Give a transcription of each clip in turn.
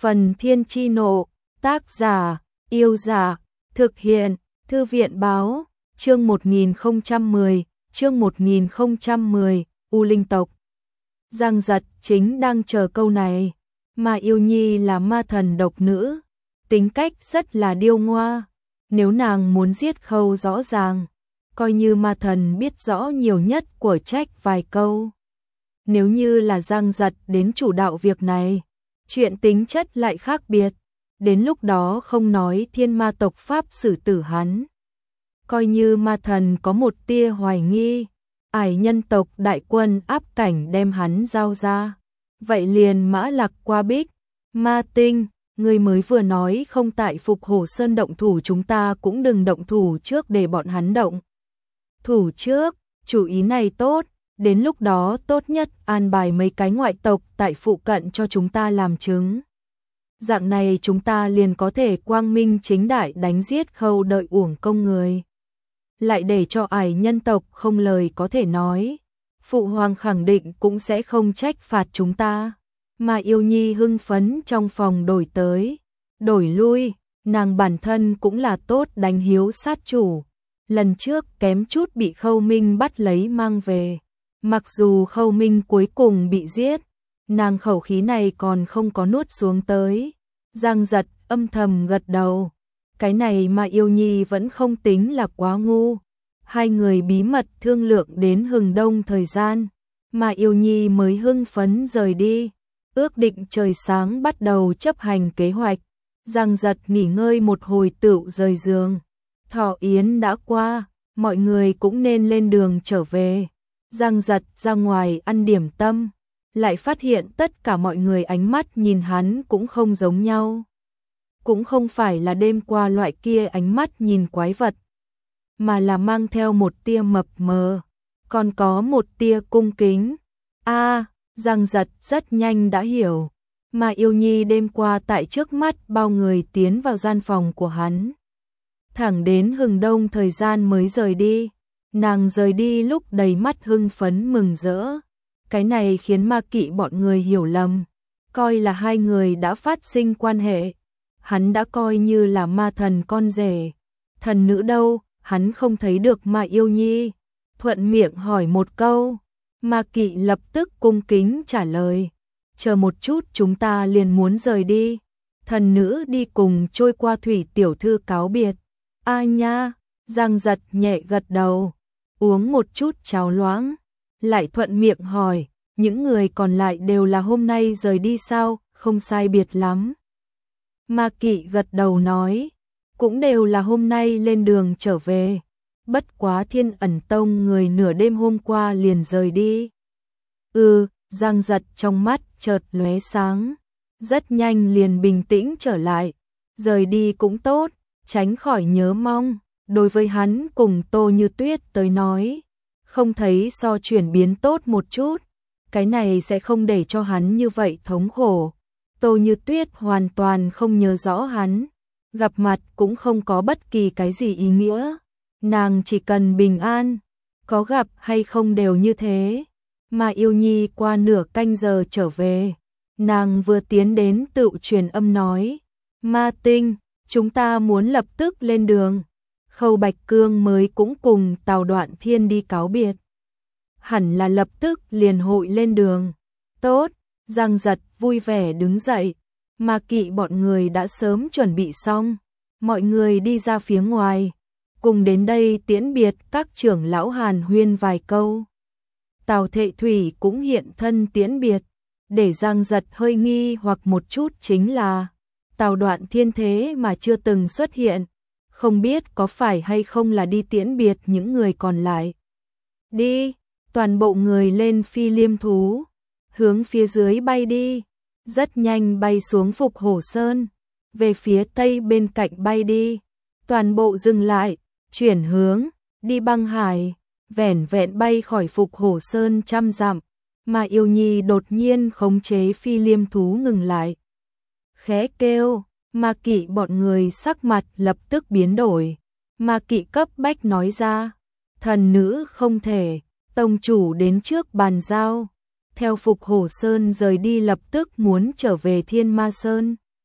Phần Thiên Chi Nộ, tác giả, Yêu Giả, thực hiện, Thư viện Báo, chương 1010, U Linh Tộc. Giang Giật chính đang chờ câu này, mà Yêu Nhi là ma thần độc nữ, tính cách rất là điêu ngoa, nếu nàng muốn giết Khâu rõ ràng, coi như ma thần biết rõ nhiều nhất của trách vài câu. Nếu như là Giang Giật đến chủ đạo việc này, chuyện tính chất lại khác biệt, đến lúc đó không nói thiên ma tộc pháp xử tử hắn. Coi như ma thần có một tia hoài nghi, ải nhân tộc đại quân áp cảnh đem hắn giao ra, vậy liền mã lạc qua bích. Ma Tinh, người mới vừa nói không tại Phục Hổ Sơn động thủ, chúng ta cũng đừng động thủ trước để bọn hắn động thủ trước, chủ ý này tốt, đến lúc đó tốt nhất an bài mấy cái ngoại tộc tại phụ cận cho chúng ta làm chứng. Dạng này chúng ta liền có thể quang minh chính đại đánh giết Khâu đợi uổng công người. Lại để cho ải nhân tộc không lời có thể nói, Phụ Hoàng khẳng định cũng sẽ không trách phạt chúng ta. Mà Yêu Nhi hưng phấn trong phòng đổi tới, đổi lui, nàng bản thân cũng là tốt đánh hiếu sát chủ. Lần trước kém chút bị Khâu Minh bắt lấy mang về. Mặc dù Khâu Minh cuối cùng bị giết, nàng khẩu khí này còn không có nuốt xuống tới. Giang Giật âm thầm gật đầu. Cái này mà Yêu Nhi vẫn không tính là quá ngu. Hai người bí mật thương lượng đến hừng đông thời gian, mà Yêu Nhi mới hưng phấn rời đi. Ước định trời sáng bắt đầu chấp hành kế hoạch. Giang Giật nghỉ ngơi một hồi tựu rời giường. Thọ yến đã qua, mọi người cũng nên lên đường trở về. Giang Giật ra ngoài ăn điểm tâm, lại phát hiện tất cả mọi người ánh mắt nhìn hắn cũng không giống nhau. Cũng không phải là đêm qua loại kia ánh mắt nhìn quái vật, mà là mang theo một tia mập mờ, còn có một tia cung kính. Giang Giật rất nhanh đã hiểu, mà Yêu Nhi đêm qua tại trước mắt bao người tiến vào gian phòng của hắn. Thẳng đến hừng đông thời gian mới rời đi. Nàng rời đi lúc đầy mắt hưng phấn mừng rỡ. Cái này khiến Ma Kỵ bọn người hiểu lầm, coi là hai người đã phát sinh quan hệ. Hắn đã coi như là ma thần con rể. Thần nữ đâu, hắn không thấy được Ma Yêu Nhi. Thuận miệng hỏi một câu, Ma Kỵ lập tức cung kính trả lời. Chờ một chút, chúng ta liền muốn rời đi. Thần nữ đi cùng trôi qua thủy tiểu thư cáo biệt. Nha, Giang Giật nhẹ gật đầu, uống một chút cháo loãng, lại thuận miệng hỏi, những người còn lại đều là hôm nay rời đi sao? Không sai biệt lắm. Ma Kỵ gật đầu nói, cũng đều là hôm nay lên đường trở về, bất quá Thiên Ẩn Tông người nửa đêm hôm qua liền rời đi. Giang Giật trong mắt chợt lóe sáng, rất nhanh liền bình tĩnh trở lại, rời đi cũng tốt, tránh khỏi nhớ mong. Đối với hắn cùng Tô Như Tuyết tới nói, không thấy so chuyển biến tốt một chút, cái này sẽ không để cho hắn như vậy thống khổ. Tô Như Tuyết hoàn toàn không nhớ rõ hắn, gặp mặt cũng không có bất kỳ cái gì ý nghĩa, nàng chỉ cần bình an, có gặp hay không đều như thế. Mà Yêu Nhi qua nửa canh giờ trở về, nàng vừa tiến đến tự truyền âm nói, Ma Tinh, chúng ta muốn lập tức lên đường. Khâu Bạch Cương mới cũng cùng Tào Đoạn Thiên đi cáo biệt, hẳn là lập tức liền hội lên đường. Tốt, Giang Giật vui vẻ đứng dậy, Ma Kỵ bọn người đã sớm chuẩn bị xong, mọi người đi ra phía ngoài, cùng đến đây tiễn biệt các trưởng lão hàn huyên vài câu. Tào Thệ Thủy cũng hiện thân tiễn biệt, để Giang Giật hơi nghi hoặc một chút chính là Tào Đoạn Thiên thế mà chưa từng xuất hiện. Không biết có phải hay không là đi tiễn biệt những người còn lại. Đi, toàn bộ người lên phi liêm thú, hướng phía dưới bay đi, rất nhanh bay xuống Phục Hổ Sơn, về phía tây bên cạnh bay đi, toàn bộ dừng lại, chuyển hướng, đi băng hải, vẻn vẹn bay khỏi Phục Hổ Sơn trăm dặm, mà Yêu Nhi đột nhiên khống chế phi liêm thú ngừng lại. Khẽ kêu. Ma Kỵ bọn người sắc mặt lập tức biến đổi. Ma Kỵ cấp bách nói ra, thần nữ không thể, tông chủ đến trước bàn giao. Theo Phục Hổ Sơn rời đi lập tức muốn trở về Thiên Ma Sơn,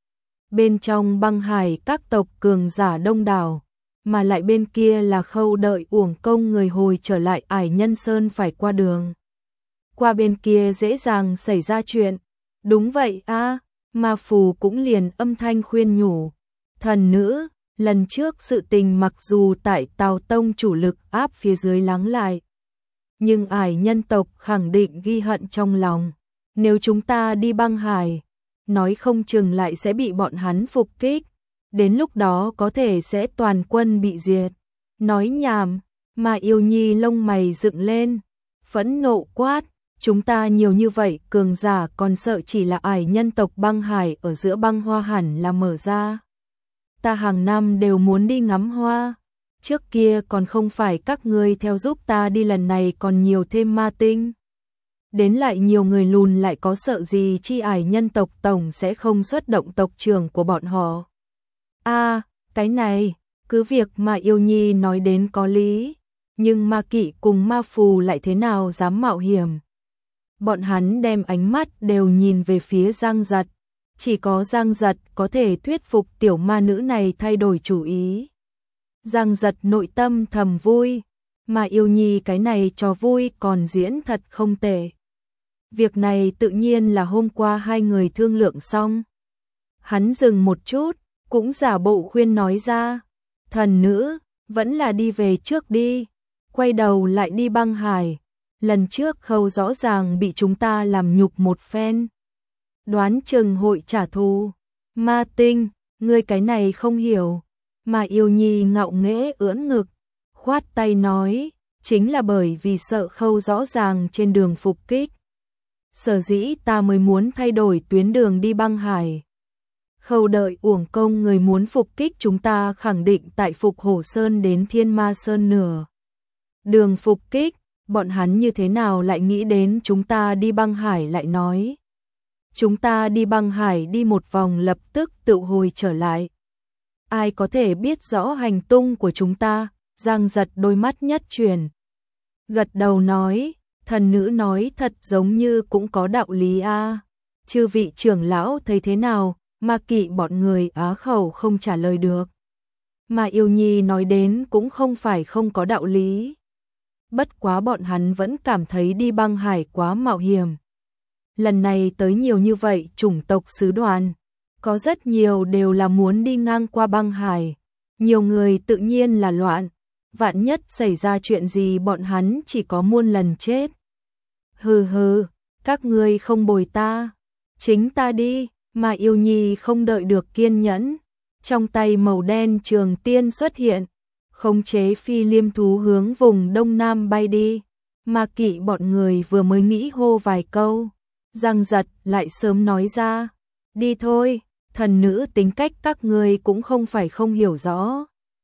Bên trong băng hải các tộc cường giả đông đảo, mà lại bên kia là Khâu Đợi uổng công người hồi trở lại Ải Nhân Sơn phải qua đường. Qua bên kia dễ dàng xảy ra chuyện. Đúng vậy a, Ma Phù cũng liền âm thanh khuyên nhủ. Thần nữ, lần trước sự tình mặc dù tại Tào Tông chủ lực áp phía dưới lắng lại, nhưng Ải nhân tộc khẳng định ghi hận trong lòng. Nếu chúng ta đi băng hải, nói không chừng lại sẽ bị bọn hắn phục kích. Đến lúc đó có thể sẽ toàn quân bị diệt. Nói nhảm, mà Yêu Nhi lông mày dựng lên, phẫn nộ quát. Chúng ta nhiều như vậy cường giả còn sợ chỉ là Ải nhân tộc băng hải ở giữa băng hoa hẳn là mở ra. Ta hàng năm đều muốn đi ngắm hoa. Trước kia còn không phải các ngươi theo giúp ta đi, lần này còn nhiều thêm ma tinh. Đến lại nhiều người lùn lại có sợ gì chi Ải nhân tộc tổng sẽ không xuất động tộc trưởng của bọn họ. Cái này, cứ việc mà Yêu Nhi nói đến có lý, nhưng Ma Kỵ cùng Ma Phù lại thế nào dám mạo hiểm. Bọn hắn đem ánh mắt đều nhìn về phía Giang Giật, chỉ có Giang Giật có thể thuyết phục tiểu ma nữ này thay đổi chủ ý. Giang Giật nội tâm thầm vui, mà Yêu Nhi cái này cho vui còn diễn thật không tệ. Việc này tự nhiên là hôm qua hai người thương lượng xong. Hắn dừng một chút, cũng giả bộ khuyên nói ra, thần nữ, vẫn là đi về trước đi, quay đầu lại đi băng hải. Lần trước Khâu rõ ràng bị chúng ta làm nhục một phen, đoán chừng hội trả thù. Ma Tinh, ngươi cái này không hiểu. Mà Yêu Nhi ngạo nghễ ưỡn ngực, khoát tay nói, chính là bởi vì sợ Khâu rõ ràng trên đường phục kích. Sở dĩ ta mới muốn thay đổi tuyến đường đi băng hải. Khâu Đợi uổng công người muốn phục kích chúng ta khẳng định tại Phục Hổ Sơn đến Thiên Ma Sơn nửa đường phục kích. Bọn hắn như thế nào lại nghĩ đến chúng ta đi băng hải lại nói. Chúng ta đi băng hải đi một vòng lập tức tự hồi trở lại. Ai có thể biết rõ hành tung của chúng ta? Giang Giật đôi mắt nhất chuyển, gật đầu nói, thần nữ nói thật giống như cũng có đạo lý a. Chư vị trưởng lão thấy thế nào? Ma Kỵ bọn người á khẩu không trả lời được. Mà Yêu Nhi nói đến cũng không phải không có đạo lý. Bất quá bọn hắn vẫn cảm thấy đi băng hải quá mạo hiểm. Lần này tới nhiều như vậy chủng tộc sứ đoàn, có rất nhiều đều là muốn đi ngang qua băng hải. Nhiều người tự nhiên là loạn, vạn nhất xảy ra chuyện gì bọn hắn chỉ có muôn lần chết. Hừ hừ, các ngươi không bồi ta, chính ta đi. Mà Yêu Nhi không đợi được kiên nhẫn, trong tay màu đen trường tiên xuất hiện, khống chế phi liêm thú hướng vùng đông nam bay đi. Ma Kỵ bọn người vừa mới nghĩ hô vài câu, Giang Giật lại sớm nói ra, đi thôi, thần nữ tính cách các người cũng không phải không hiểu rõ.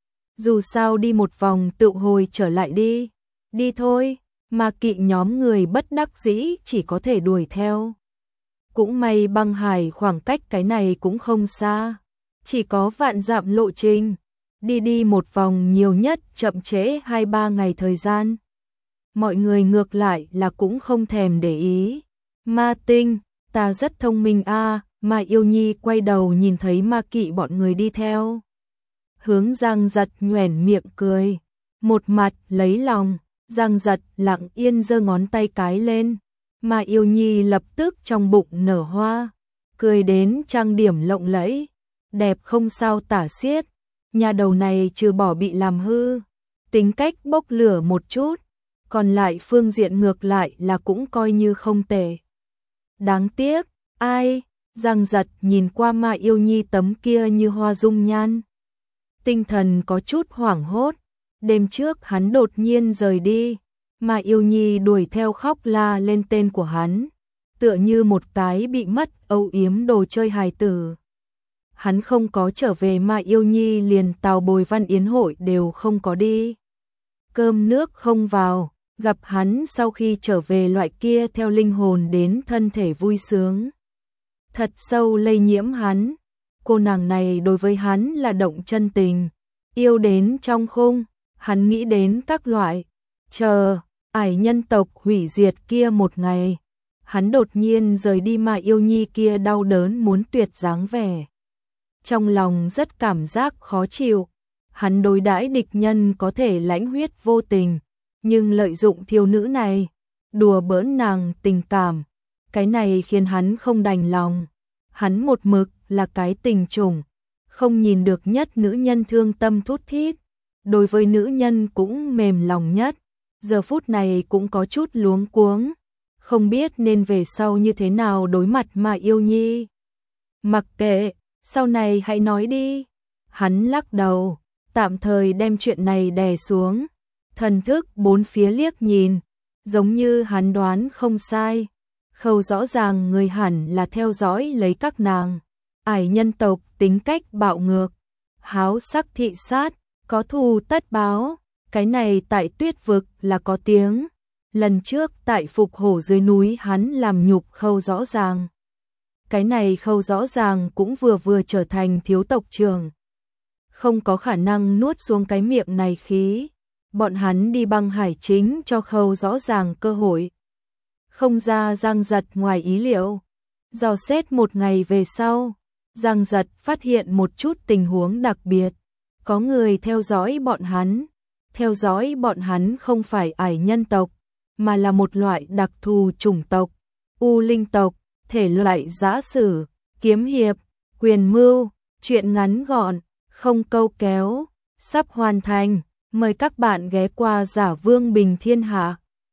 Dù sao đi một vòng tự hồi trở lại đi, đi thôi. Ma Kỵ nhóm người bất đắc dĩ chỉ có thể đuổi theo. Cũng may băng hải khoảng cách cái này cũng không xa, chỉ có vạn dặm lộ trình, đi một vòng nhiều nhất chậm trễ 2-3 ngày thời gian. Mọi người ngược lại là cũng không thèm để ý. Ma Tinh, ta rất thông minh a. Mà Yêu Nhi quay đầu nhìn thấy Ma Kỵ bọn người đi theo, hướng Giang Giật nhoẻn miệng cười, một mặt lấy lòng. Giang Giật lặng yên giơ ngón tay cái lên, mà Yêu Nhi lập tức trong bụng nở hoa, cười đến trang điểm lộng lẫy, đẹp không sao tả xiết. Nhà đầu này trừ bỏ bị làm hư, tính cách bốc lửa một chút, còn lại phương diện ngược lại là cũng coi như không tệ. Đáng tiếc, ai? Giang Giật nhìn qua Ma Yêu Nhi tấm kia như hoa dung nhan, tinh thần có chút hoảng hốt. Đêm trước hắn đột nhiên rời đi, mà Yêu Nhi đuổi theo khóc la lên tên của hắn, tựa như một cái bị mất âu yếm đồ chơi hài tử. Hắn không có trở về mà Yêu Nhi liền Tào Bồi Văn Yến hội đều không có đi. Cơm nước không vào, gặp hắn sau khi trở về loại kia theo linh hồn đến thân thể vui sướng. Thật sâu lây nhiễm hắn, cô nàng này đối với hắn là động chân tình, yêu đến trong khung. Hắn nghĩ đến các loại, chờ, Ải nhân tộc hủy diệt kia một ngày, hắn đột nhiên rời đi mà Yêu Nhi kia đau đớn muốn tuyệt dáng vẻ. trong lòng rất cảm giác khó chịu. Hắn đối đãi địch nhân có thể lãnh huyết vô tình, nhưng lợi dụng thiếu nữ này, đùa bỡn nàng tình cảm, cái này khiến hắn không đành lòng. Hắn một mực là cái tình chủng, không nhìn được nhất nữ nhân thương tâm thút thít, đối với nữ nhân cũng mềm lòng nhất, giờ phút này cũng có chút luống cuống, không biết nên về sau như thế nào đối mặt Mà Yêu Nhi. Mặc kệ, sau này hãy nói đi. Hắn lắc đầu, tạm thời đem chuyện này đè xuống, thần thức bốn phía liếc nhìn, giống như hắn đoán không sai. Khâu rõ ràng người hẳn là theo dõi lấy các nàng. Ải nhân tộc tính cách bạo ngược, háo sắc thị sát, có thù tất báo, cái này tại Tuyết vực là có tiếng. Lần trước tại Phục Hổ dưới núi hắn làm nhục Khâu rõ ràng. Cái này Khâu rõ ràng cũng vừa trở thành thiếu tộc trưởng. Không có khả năng nuốt xuống cái miệng này khí. Bọn hắn đi băng hải chính cho Khâu rõ ràng cơ hội. Không ra Giang Giật ngoài ý liệu. Dò xét một ngày về sau, Giang Giật phát hiện một chút tình huống đặc biệt. Có người theo dõi bọn hắn. Theo dõi bọn hắn không phải ải nhân tộc, mà là một loại đặc thù chủng tộc, U Linh tộc, thể loại giã sử, kiếm hiệp, quyền mưu, truyện ngắn gọn, không câu kéo, sắp hoàn thành. Mời các bạn ghé qua Giả Vương Bình Thiên Hạ.